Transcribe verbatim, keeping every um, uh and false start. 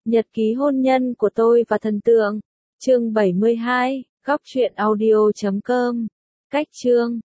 Nhật ký hôn nhân của tôi và thần tượng. Chương bảy mươi hai, góc truyện audio chấm com. Cách chương